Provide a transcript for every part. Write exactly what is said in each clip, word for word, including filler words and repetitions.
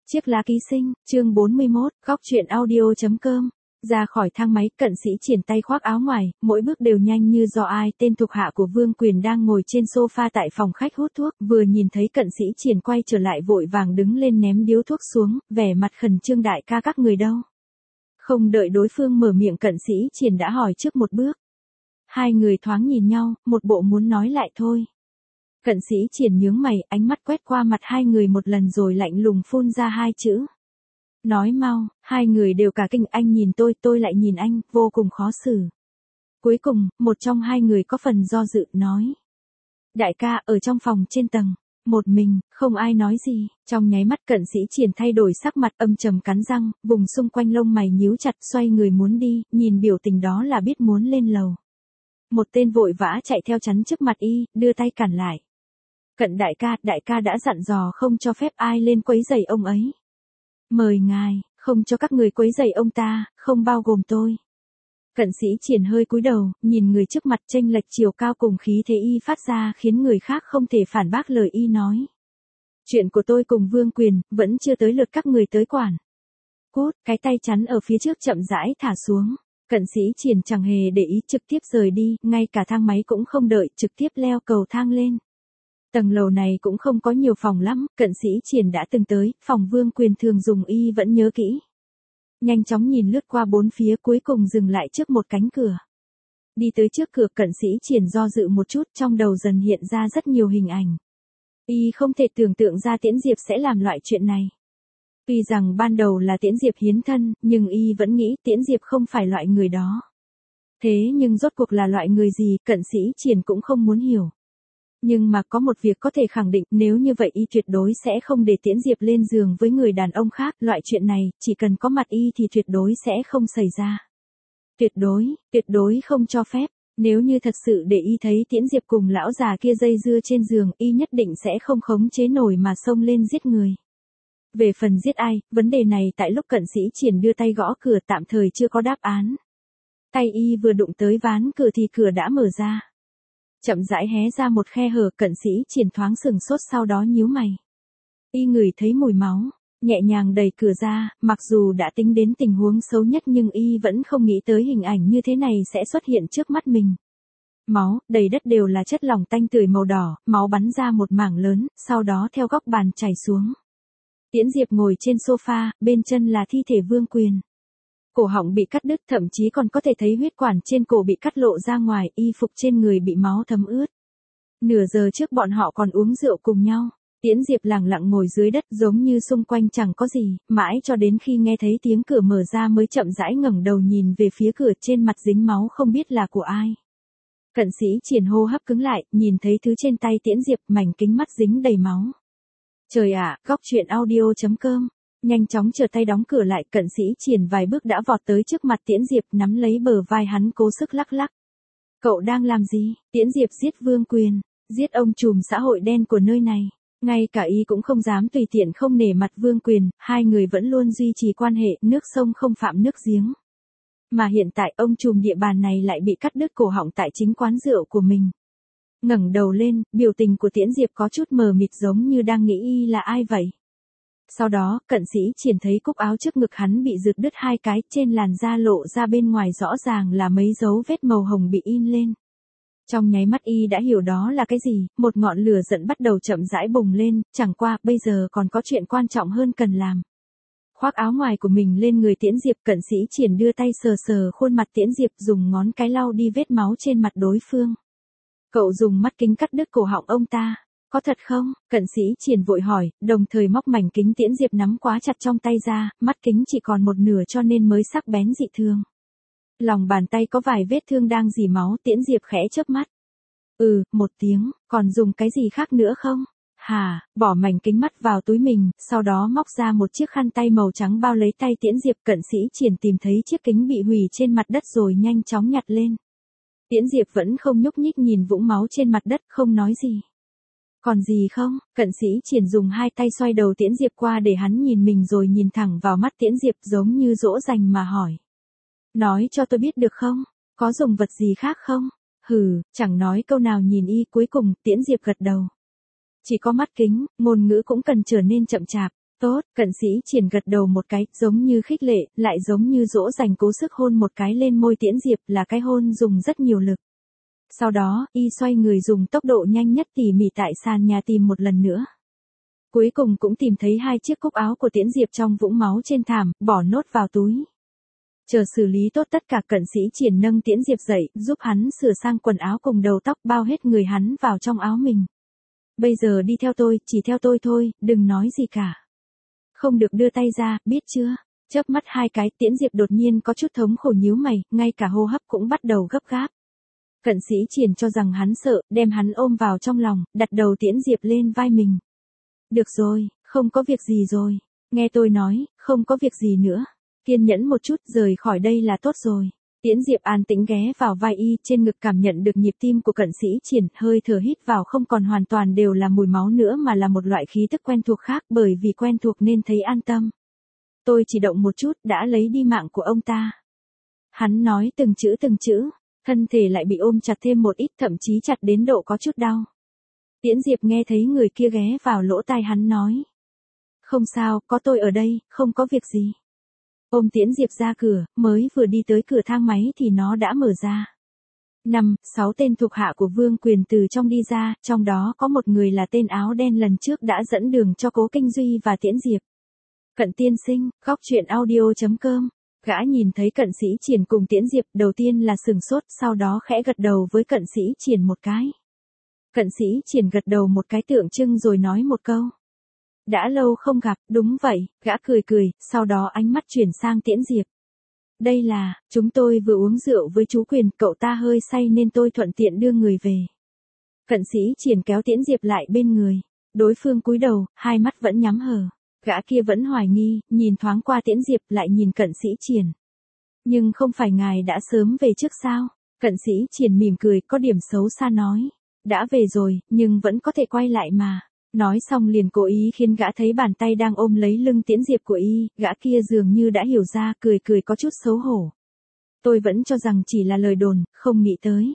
Chiếc lá ký sinh, chương bốn mươi mốt, góc truyện audio.com. Ra khỏi thang máy, Cận Sĩ Triển tay khoác áo ngoài, mỗi bước đều nhanh như gió. Ai tên thuộc hạ của Vương Quyền đang ngồi trên sofa tại phòng khách hút thuốc, vừa nhìn thấy Cận Sĩ Triển quay trở lại vội vàng đứng lên ném điếu thuốc xuống, vẻ mặt khẩn trương: đại ca, các người đâu? Không đợi đối phương mở miệng, Cận Sĩ Triển đã hỏi trước một bước. Hai người thoáng nhìn nhau, một bộ muốn nói lại thôi. Cận Sĩ Triển nhướng mày, ánh mắt quét qua mặt hai người một lần rồi lạnh lùng phun ra hai chữ. Nói mau. Hai người đều cả kinh: anh nhìn tôi, tôi lại nhìn anh, vô cùng khó xử. Cuối cùng, một trong hai người có phần do dự, nói. Đại ca, ở trong phòng trên tầng, một mình, không ai nói gì. Trong nháy mắt Cận Sĩ Triển thay đổi sắc mặt, âm trầm cắn răng, vùng xung quanh lông mày nhíu chặt, xoay người muốn đi, nhìn biểu tình đó là biết muốn lên lầu. Một tên vội vã chạy theo chắn trước mặt y, đưa tay cản lại. Cận đại ca, đại ca đã dặn dò không cho phép ai lên quấy rầy ông ấy. Mời ngài, không cho các người quấy rầy ông ta, không bao gồm tôi. Cận Sĩ Triển hơi cúi đầu, nhìn người trước mặt, chênh lệch chiều cao cùng khí thế y phát ra khiến người khác không thể phản bác lời y nói. Chuyện của tôi cùng Vương Quyền, vẫn chưa tới lượt các người tới quản. Cút, cái tay chắn ở phía trước chậm rãi thả xuống. Cận Sĩ Triển chẳng hề để ý, trực tiếp rời đi, ngay cả thang máy cũng không đợi, trực tiếp leo cầu thang lên. Tầng lầu này cũng không có nhiều phòng lắm, Cận Sĩ Triển đã từng tới, phòng Vương Quyền thường dùng y vẫn nhớ kỹ. Nhanh chóng nhìn lướt qua bốn phía, cuối cùng dừng lại trước một cánh cửa. Đi tới trước cửa, Cận Sĩ Triển do dự một chút, trong đầu dần hiện ra rất nhiều hình ảnh. Y không thể tưởng tượng ra Tiễn Diệp sẽ làm loại chuyện này. Tuy rằng ban đầu là Tiễn Diệp hiến thân, nhưng y vẫn nghĩ Tiễn Diệp không phải loại người đó. Thế nhưng rốt cuộc là loại người gì, Cận Sĩ Triển cũng không muốn hiểu. Nhưng mà có một việc có thể khẳng định, nếu như vậy y tuyệt đối sẽ không để Tiễn Diệp lên giường với người đàn ông khác, loại chuyện này, chỉ cần có mặt y thì tuyệt đối sẽ không xảy ra. Tuyệt đối, tuyệt đối không cho phép, nếu như thật sự để y thấy Tiễn Diệp cùng lão già kia dây dưa trên giường, y nhất định sẽ không khống chế nổi mà xông lên giết người. Về phần giết ai, vấn đề này tại lúc Cận Sĩ Triển đưa tay gõ cửa tạm thời chưa có đáp án. Tay y vừa đụng tới ván cửa thì cửa đã mở ra. Chậm rãi hé ra một khe hở, Cận Sĩ Triển thoáng sừng sốt, sau đó nhíu mày. Y ngửi thấy mùi máu, nhẹ nhàng đẩy cửa ra, mặc dù đã tính đến tình huống xấu nhất nhưng y vẫn không nghĩ tới hình ảnh như thế này sẽ xuất hiện trước mắt mình. Máu, đầy đất đều là chất lỏng tanh tưởi màu đỏ, máu bắn ra một mảng lớn, sau đó theo góc bàn chảy xuống. Tiễn Diệp ngồi trên sofa, bên chân là thi thể Vương Quyền. Cổ họng bị cắt đứt, thậm chí còn có thể thấy huyết quản trên cổ bị cắt lộ ra ngoài, y phục trên người bị máu thấm ướt. Nửa giờ trước bọn họ còn uống rượu cùng nhau. Tiễn Diệp lặng lặng ngồi dưới đất giống như xung quanh chẳng có gì, mãi cho đến khi nghe thấy tiếng cửa mở ra mới chậm rãi ngẩng đầu nhìn về phía cửa, trên mặt dính máu không biết là của ai. Cận Sĩ Triển hô hấp cứng lại, nhìn thấy thứ trên tay Tiễn Diệp, mảnh kính mắt dính đầy máu. Trời ạ, góc truyện audio.com. Nhanh chóng trở tay đóng cửa lại, Cận Sĩ Triển vài bước đã vọt tới trước mặt Tiễn Diệp, nắm lấy bờ vai hắn cố sức lắc lắc. Cậu đang làm gì? Tiễn Diệp giết Vương Quyền, giết ông trùm xã hội đen của nơi này. Ngay cả y cũng không dám tùy tiện không nể mặt Vương Quyền, hai người vẫn luôn duy trì quan hệ, nước sông không phạm nước giếng. Mà hiện tại ông trùm địa bàn này lại bị cắt đứt cổ họng tại chính quán rượu của mình. Ngẩng đầu lên, biểu tình của Tiễn Diệp có chút mờ mịt giống như đang nghĩ y là ai vậy. Sau đó, Cận Sĩ Triển thấy cúc áo trước ngực hắn bị rực đứt hai cái, trên làn da lộ ra bên ngoài rõ ràng là mấy dấu vết màu hồng bị in lên. Trong nháy mắt y đã hiểu đó là cái gì, một ngọn lửa giận bắt đầu chậm rãi bùng lên, chẳng qua, bây giờ còn có chuyện quan trọng hơn cần làm. Khoác áo ngoài của mình lên người Tiễn Diệp, Cận Sĩ Triển đưa tay sờ sờ khuôn mặt Tiễn Diệp, dùng ngón cái lau đi vết máu trên mặt đối phương. Cậu dùng mắt kính cắt đứt cổ họng ông ta. Có thật không? Cận Sĩ Triển vội hỏi, đồng thời móc mảnh kính Tiễn Diệp nắm quá chặt trong tay ra, mắt kính chỉ còn một nửa cho nên mới sắc bén dị thường. Lòng bàn tay có vài vết thương đang rỉ máu, Tiễn Diệp khẽ chớp mắt. Ừ, một tiếng, còn dùng cái gì khác nữa không? Hà, bỏ mảnh kính mắt vào túi mình, sau đó móc ra một chiếc khăn tay màu trắng bao lấy tay Tiễn Diệp. Cận Sĩ Triển tìm thấy chiếc kính bị hủy trên mặt đất rồi nhanh chóng nhặt lên. Tiễn Diệp vẫn không nhúc nhích nhìn vũng máu trên mặt đất, không nói gì. Còn gì không? Cận Sĩ Triển dùng hai tay xoay đầu Tiễn Diệp qua để hắn nhìn mình rồi nhìn thẳng vào mắt Tiễn Diệp giống như dỗ dành mà hỏi. Nói cho tôi biết được không? Có dùng vật gì khác không? Hừ, chẳng nói câu nào nhìn y, cuối cùng Tiễn Diệp gật đầu. Chỉ có mắt kính, ngôn ngữ cũng cần trở nên chậm chạp. Tốt, cận sĩ triển gật đầu một cái, giống như khích lệ, lại giống như dỗ dành cố sức hôn một cái lên môi Tiễn Diệp, là cái hôn dùng rất nhiều lực. Sau đó, y xoay người dùng tốc độ nhanh nhất tỉ mỉ tại sàn nhà tìm một lần nữa. Cuối cùng cũng tìm thấy hai chiếc cúc áo của Tiễn Diệp trong vũng máu trên thảm, bỏ nốt vào túi. Chờ xử lý tốt tất cả, cận sĩ triển nâng Tiễn Diệp dậy, giúp hắn sửa sang quần áo cùng đầu tóc, bao hết người hắn vào trong áo mình. Bây giờ đi theo tôi, chỉ theo tôi thôi, đừng nói gì cả. Không được đưa tay ra, biết chưa? Chớp mắt hai cái, Tiễn Diệp đột nhiên có chút thống khổ nhíu mày, ngay cả hô hấp cũng bắt đầu gấp gáp. Cận sĩ triển cho rằng hắn sợ, đem hắn ôm vào trong lòng, đặt đầu Tiễn Diệp lên vai mình. Được rồi, không có việc gì rồi. Nghe tôi nói, không có việc gì nữa. Kiên nhẫn một chút, rời khỏi đây là tốt rồi. Tiễn Diệp an tĩnh ghé vào vai y, trên ngực cảm nhận được nhịp tim của cận sĩ triển, hơi thở hít vào không còn hoàn toàn đều là mùi máu nữa mà là một loại khí tức quen thuộc khác, bởi vì quen thuộc nên thấy an tâm. Tôi chỉ động một chút, đã lấy đi mạng của ông ta. Hắn nói từng chữ từng chữ, thân thể lại bị ôm chặt thêm một ít, thậm chí chặt đến độ có chút đau. Tiễn Diệp nghe thấy người kia ghé vào lỗ tai hắn nói. Không sao, có tôi ở đây, không có việc gì. Ôm Tiễn Diệp ra cửa, mới vừa đi tới cửa thang máy thì nó đã mở ra. Năm, sáu tên thuộc hạ của Vương Quyền từ trong đi ra, trong đó có một người là tên áo đen lần trước đã dẫn đường cho Cố Kinh Duy và Tiễn Diệp. Cận tiên sinh, góc truyện audio chấm com. Gã nhìn thấy cận sĩ triển cùng Tiễn Diệp, đầu tiên là sừng sốt, sau đó khẽ gật đầu với cận sĩ triển một cái. Cận sĩ triển gật đầu một cái tượng trưng rồi nói một câu. Đã lâu không gặp, đúng vậy, gã cười cười, sau đó ánh mắt chuyển sang Tiễn Diệp. Đây là, chúng tôi vừa uống rượu với chú Quyền, cậu ta hơi say nên tôi thuận tiện đưa người về. Cận sĩ triển kéo Tiễn Diệp lại bên người. Đối phương cúi đầu, hai mắt vẫn nhắm hờ. Gã kia vẫn hoài nghi, nhìn thoáng qua Tiễn Diệp lại nhìn cận sĩ triển. Nhưng không phải ngài đã sớm về trước sao? Cận sĩ triển mỉm cười, có điểm xấu xa nói. Đã về rồi, nhưng vẫn có thể quay lại mà. Nói xong liền cố ý khiến gã thấy bàn tay đang ôm lấy lưng Tiễn Diệp của y, gã kia dường như đã hiểu ra, cười cười có chút xấu hổ. Tôi vẫn cho rằng chỉ là lời đồn, không nghĩ tới.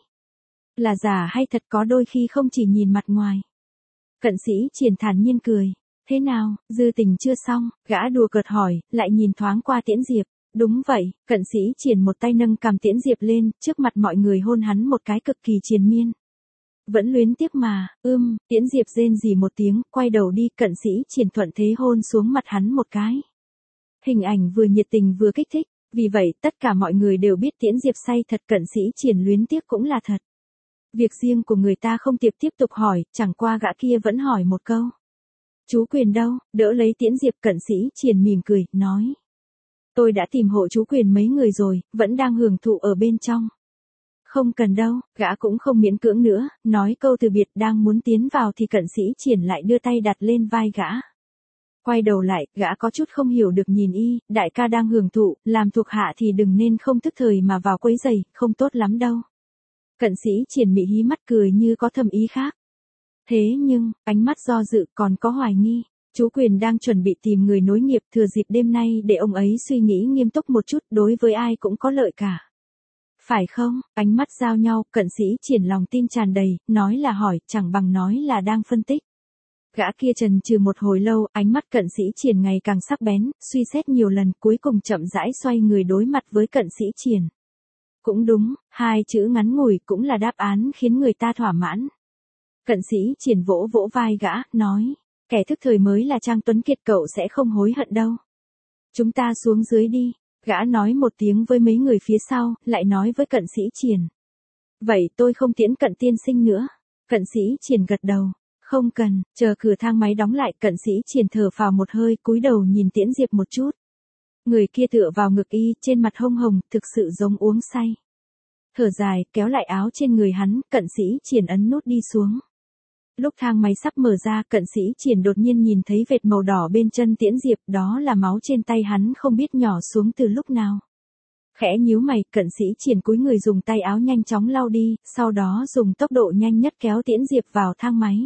Là giả hay thật, có đôi khi không chỉ nhìn mặt ngoài. Cận sĩ triển thản nhiên cười. Thế nào, dư tình chưa xong, gã đùa cợt hỏi, lại nhìn thoáng qua Tiễn Diệp. Đúng vậy, cận sĩ triển một tay nâng cằm Tiễn Diệp lên, trước mặt mọi người hôn hắn một cái cực kỳ triền miên. Vẫn luyến tiếc mà, ưm, Tiễn Diệp rên rỉ một tiếng, quay đầu đi, cận sĩ triển thuận thế hôn xuống mặt hắn một cái. Hình ảnh vừa nhiệt tình vừa kích thích, vì vậy tất cả mọi người đều biết Tiễn Diệp say thật, cận sĩ triển luyến tiếc cũng là thật. Việc riêng của người ta không tiệp tiếp tục hỏi, chẳng qua gã kia vẫn hỏi một câu. Chú Quyền đâu, đỡ lấy Tiễn Diệp, cận sĩ triển mỉm cười, nói. Tôi đã tìm hộ chú Quyền mấy người rồi, vẫn đang hưởng thụ ở bên trong. Không cần đâu, gã cũng không miễn cưỡng nữa, nói câu từ biệt, đang muốn tiến vào thì cận sĩ triển lại đưa tay đặt lên vai gã. Quay đầu lại, gã có chút không hiểu được nhìn y, đại ca đang hưởng thụ, làm thuộc hạ thì đừng nên không thức thời mà vào quấy giày, không tốt lắm đâu. Cận sĩ triển mị hí mắt cười như có thầm ý khác. Thế nhưng, ánh mắt do dự còn có hoài nghi. Chú Quyền đang chuẩn bị tìm người nối nghiệp, thừa dịp đêm nay để ông ấy suy nghĩ nghiêm túc một chút, đối với ai cũng có lợi cả. Phải không? Ánh mắt giao nhau, cận sĩ triển lòng tin tràn đầy, nói là hỏi, chẳng bằng nói là đang phân tích. Gã kia chần chừ một hồi lâu, ánh mắt cận sĩ triển ngày càng sắc bén, suy xét nhiều lần, cuối cùng chậm rãi xoay người đối mặt với cận sĩ triển. Cũng đúng, hai chữ ngắn ngủi cũng là đáp án khiến người ta thỏa mãn. Cận sĩ triển vỗ vỗ vai gã, nói, kẻ thức thời mới là Trang Tuấn Kiệt, cậu sẽ không hối hận đâu. Chúng ta xuống dưới đi. Gã nói một tiếng với mấy người phía sau, lại nói với cận sĩ triển. Vậy tôi không tiễn cận tiên sinh nữa. Cận sĩ triển gật đầu. Không cần, chờ cửa thang máy đóng lại, cận sĩ triển thở phào một hơi, cúi đầu nhìn Tiễn Diệp một chút. Người kia tựa vào ngực y, trên mặt hông hồng, thực sự giống uống say. Thở dài, kéo lại áo trên người hắn, cận sĩ triển ấn nút đi xuống. Lúc thang máy sắp mở ra, cận sĩ triển đột nhiên nhìn thấy vệt màu đỏ bên chân Tiễn Diệp, đó là máu trên tay hắn không biết nhỏ xuống từ lúc nào. Khẽ nhíu mày, cận sĩ triển cúi người dùng tay áo nhanh chóng lau đi, sau đó dùng tốc độ nhanh nhất kéo Tiễn Diệp vào thang máy.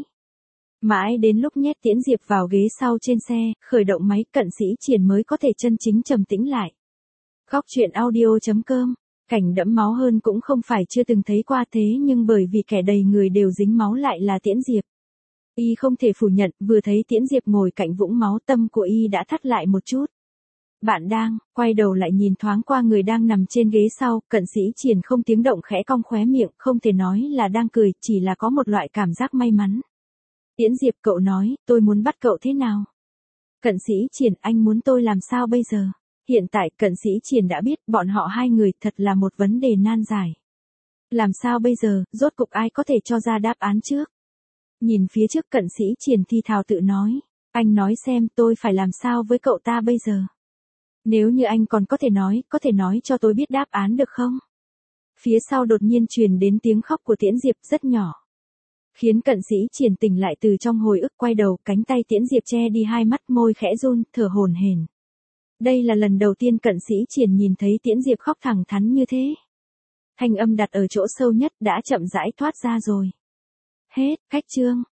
Mãi đến lúc nhét Tiễn Diệp vào ghế sau trên xe, khởi động máy, cận sĩ triển mới có thể chân chính trầm tĩnh lại. Góc truyện audio chấm com. Cảnh đẫm máu hơn cũng không phải chưa từng thấy qua, thế nhưng bởi vì kẻ đầy người đều dính máu lại là Tiễn Diệp. Y không thể phủ nhận, vừa thấy Tiễn Diệp ngồi cạnh vũng máu tâm của Y đã thắt lại một chút. Bạn đang, quay đầu lại nhìn thoáng qua người đang nằm trên ghế sau, Cận Sĩ Triển không tiếng động khẽ cong khóe miệng, không thể nói là đang cười, chỉ là có một loại cảm giác may mắn. Tiễn Diệp, cậu nói, tôi muốn bắt cậu thế nào? Cận Sĩ Triển, anh muốn tôi làm sao bây giờ? Hiện tại, Cận Sĩ Triển đã biết, bọn họ hai người thật là một vấn đề nan giải. Làm sao bây giờ, rốt cục ai có thể cho ra đáp án trước? Nhìn phía trước, Cận Sĩ Triển thi thào tự nói, anh nói xem tôi phải làm sao với cậu ta bây giờ? Nếu như anh còn có thể nói, có thể nói cho tôi biết đáp án được không? Phía sau đột nhiên truyền đến tiếng khóc của Tiễn Diệp rất nhỏ. Khiến Cận Sĩ Triển tỉnh lại từ trong hồi ức, quay đầu, cánh tay Tiễn Diệp che đi hai mắt, môi khẽ run, thở hổn hển. Đây là lần đầu tiên Cận Sĩ Triển nhìn thấy Tiễn Diệp khóc thẳng thắn như thế. Thanh âm đặt ở chỗ sâu nhất đã chậm rãi thoát ra rồi. Hết, khách chương.